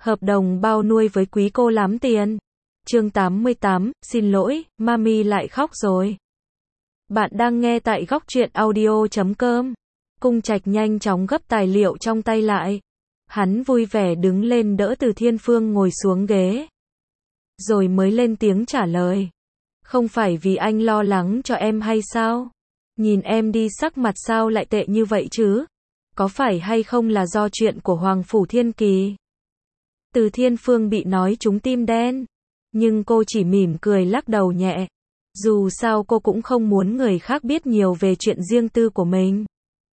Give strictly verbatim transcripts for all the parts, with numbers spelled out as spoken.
Hợp đồng bao nuôi với quý cô lắm tiền. Chương tám mươi tám, xin lỗi, mami lại khóc rồi. Bạn đang nghe tại góc truyện audio chấm com. Cung Trạch nhanh chóng gấp tài liệu trong tay lại. Hắn vui vẻ đứng lên đỡ Từ Thiên Phương ngồi xuống ghế. Rồi mới lên tiếng trả lời. Không phải vì anh lo lắng cho em hay sao? Nhìn em đi sắc mặt sao lại tệ như vậy chứ? Có phải hay không là do chuyện của Hoàng Phủ Thiên Kỳ? Từ Thiên Phương bị nói trúng tim đen. Nhưng cô chỉ mỉm cười lắc đầu nhẹ. Dù sao cô cũng không muốn người khác biết nhiều về chuyện riêng tư của mình.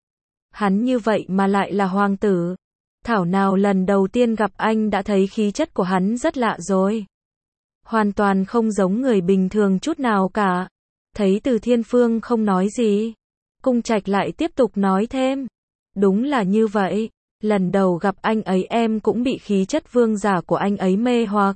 Hắn như vậy mà lại là hoàng tử. Thảo nào lần đầu tiên gặp anh đã thấy khí chất của hắn rất lạ rồi. Hoàn toàn không giống người bình thường chút nào cả. Thấy Từ Thiên Phương không nói gì, Cung Trạch lại tiếp tục nói thêm. Đúng là như vậy. Lần đầu gặp anh ấy em cũng bị khí chất vương giả của anh ấy mê hoặc.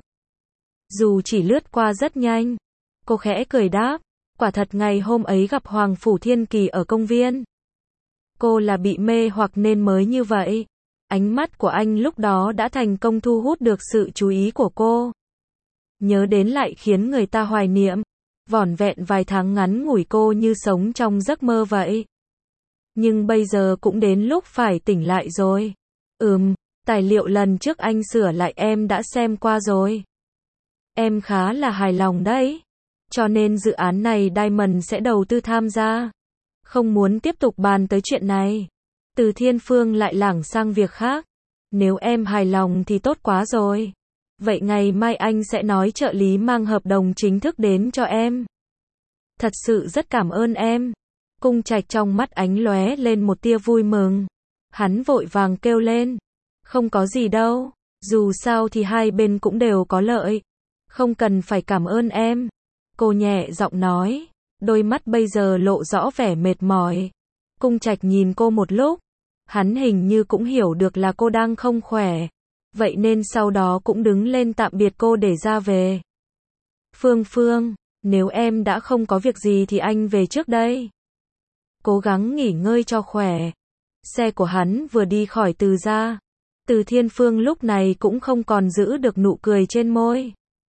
Dù chỉ lướt qua rất nhanh. Cô khẽ cười đáp. Quả thật ngày hôm ấy gặp Hoàng Phủ Thiên Kỳ ở công viên. Cô là bị mê hoặc nên mới như vậy. Ánh mắt của anh lúc đó đã thành công thu hút được sự chú ý của cô. Nhớ đến lại khiến người ta hoài niệm. Vỏn vẹn vài tháng ngắn ngủi cô như sống trong giấc mơ vậy. Nhưng bây giờ cũng đến lúc phải tỉnh lại rồi. Ừm, tài liệu lần trước anh sửa lại em đã xem qua rồi. Em khá là hài lòng đấy. Cho nên dự án này Diamond sẽ đầu tư tham gia. Không muốn tiếp tục bàn tới chuyện này. Từ Thiên Phương lại lảng sang việc khác. Nếu em hài lòng thì tốt quá rồi. Vậy ngày mai anh sẽ nói trợ lý mang hợp đồng chính thức đến cho em. Thật sự rất cảm ơn em. Cung Trạch trong mắt ánh lóe lên một tia vui mừng. Hắn vội vàng kêu lên. Không có gì đâu. Dù sao thì hai bên cũng đều có lợi. Không cần phải cảm ơn em. Cô nhẹ giọng nói. Đôi mắt bây giờ lộ rõ vẻ mệt mỏi. Cung Trạch nhìn cô một lúc. Hắn hình như cũng hiểu được là cô đang không khỏe. Vậy nên sau đó cũng đứng lên tạm biệt cô để ra về. Phương Phương, nếu em đã không có việc gì thì anh về trước đây. Cố gắng nghỉ ngơi cho khỏe. Xe của hắn vừa đi khỏi Từ gia. Từ Thiên Phương lúc này cũng không còn giữ được nụ cười trên môi.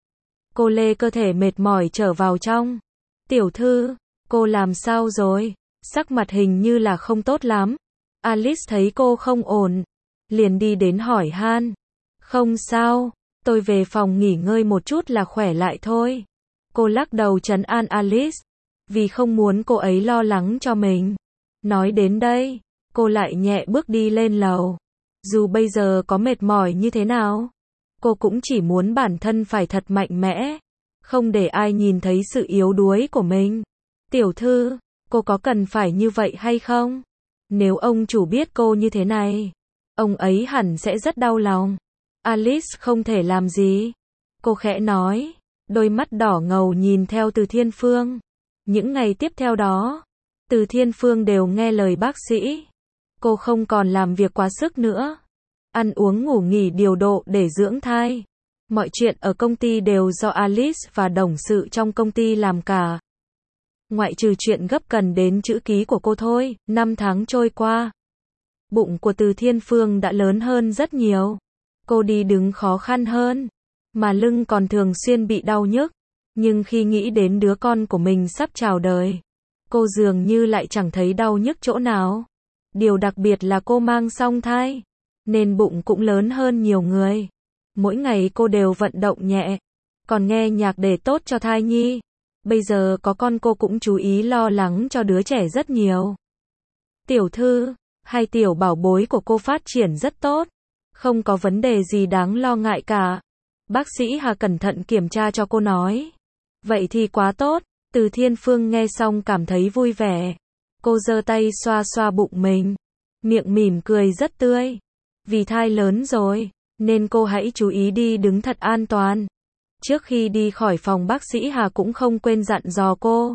Cô lê cơ thể mệt mỏi trở vào trong. Tiểu thư, cô làm sao rồi? Sắc mặt hình như là không tốt lắm. Alice thấy cô không ổn. Liền đi đến hỏi han. Không sao, tôi về phòng nghỉ ngơi một chút là khỏe lại thôi. Cô lắc đầu trấn an Alice. Vì không muốn cô ấy lo lắng cho mình. Nói đến đây, cô lại nhẹ bước đi lên lầu. Dù bây giờ có mệt mỏi như thế nào, cô cũng chỉ muốn bản thân phải thật mạnh mẽ. Không để ai nhìn thấy sự yếu đuối của mình. Tiểu thư, cô có cần phải như vậy hay không? Nếu ông chủ biết cô như thế này, ông ấy hẳn sẽ rất đau lòng. Alice không thể làm gì. Cô khẽ nói, đôi mắt đỏ ngầu nhìn theo Từ Thiên Phương. Những ngày tiếp theo đó, Từ Thiên Phương đều nghe lời bác sĩ. Cô không còn làm việc quá sức nữa. Ăn uống ngủ nghỉ điều độ để dưỡng thai. Mọi chuyện ở công ty đều do Alice và đồng sự trong công ty làm cả. Ngoại trừ chuyện gấp cần đến chữ ký của cô thôi. Năm tháng trôi qua. Bụng của Từ Thiên Phương đã lớn hơn rất nhiều. Cô đi đứng khó khăn hơn. Mà lưng còn thường xuyên bị đau nhức. Nhưng khi nghĩ đến đứa con của mình sắp chào đời, cô dường như lại chẳng thấy đau nhức chỗ nào. Điều đặc biệt là cô mang song thai, nên bụng cũng lớn hơn nhiều người. Mỗi ngày cô đều vận động nhẹ, còn nghe nhạc để tốt cho thai nhi. Bây giờ có con cô cũng chú ý lo lắng cho đứa trẻ rất nhiều. Tiểu thư, hai tiểu bảo bối của cô phát triển rất tốt. Không có vấn đề gì đáng lo ngại cả. Bác sĩ Hà cẩn thận kiểm tra cho cô nói. Vậy thì quá tốt. Từ Thiên Phương nghe xong cảm thấy vui vẻ. Cô giơ tay xoa xoa bụng mình. Miệng mỉm cười rất tươi. Vì thai lớn rồi, nên cô hãy chú ý đi đứng thật an toàn. Trước khi đi khỏi phòng bác sĩ Hà cũng không quên dặn dò cô.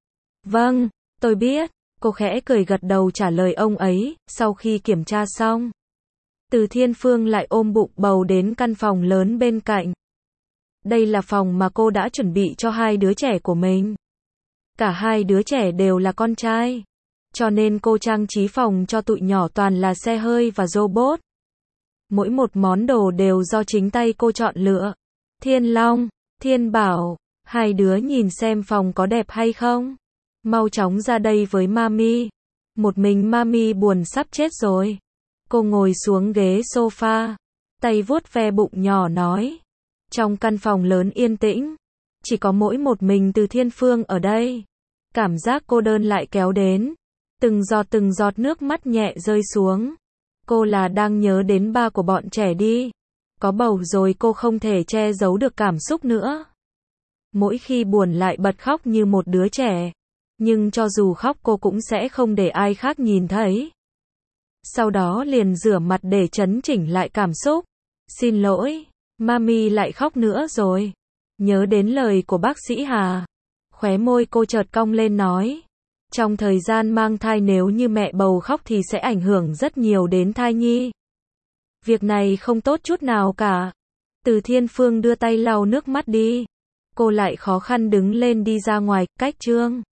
Vâng, tôi biết. Cô khẽ cười gật đầu trả lời ông ấy. Sau khi kiểm tra xong, Từ Thiên Phương lại ôm bụng bầu đến căn phòng lớn bên cạnh. Đây là phòng mà cô đã chuẩn bị cho hai đứa trẻ của mình. Cả hai đứa trẻ đều là con trai. Cho nên cô trang trí phòng cho tụi nhỏ toàn là xe hơi và robot. Mỗi một món đồ đều do chính tay cô chọn lựa. Thiên Long, Thiên Bảo, hai đứa nhìn xem phòng có đẹp hay không? Mau chóng ra đây với mami. Một mình mami buồn sắp chết rồi. Cô ngồi xuống ghế sofa, tay vuốt ve bụng nhỏ nói. Trong căn phòng lớn yên tĩnh, chỉ có mỗi một mình Từ Thiên Phương ở đây. Cảm giác cô đơn lại kéo đến. Từng giọt từng giọt nước mắt nhẹ rơi xuống. Cô là đang nhớ đến ba của bọn trẻ đi. Có bầu rồi cô không thể che giấu được cảm xúc nữa. Mỗi khi buồn lại bật khóc như một đứa trẻ. Nhưng cho dù khóc cô cũng sẽ không để ai khác nhìn thấy. Sau đó liền rửa mặt để trấn chỉnh lại cảm xúc. Xin lỗi, mami lại khóc nữa rồi. Nhớ đến lời của bác sĩ Hà. Khóe môi cô chợt cong lên nói. Trong thời gian mang thai nếu như mẹ bầu khóc thì sẽ ảnh hưởng rất nhiều đến thai nhi. Việc này không tốt chút nào cả. Từ Thiên Phương đưa tay lau nước mắt đi. Cô lại khó khăn đứng lên đi ra ngoài, cách Trương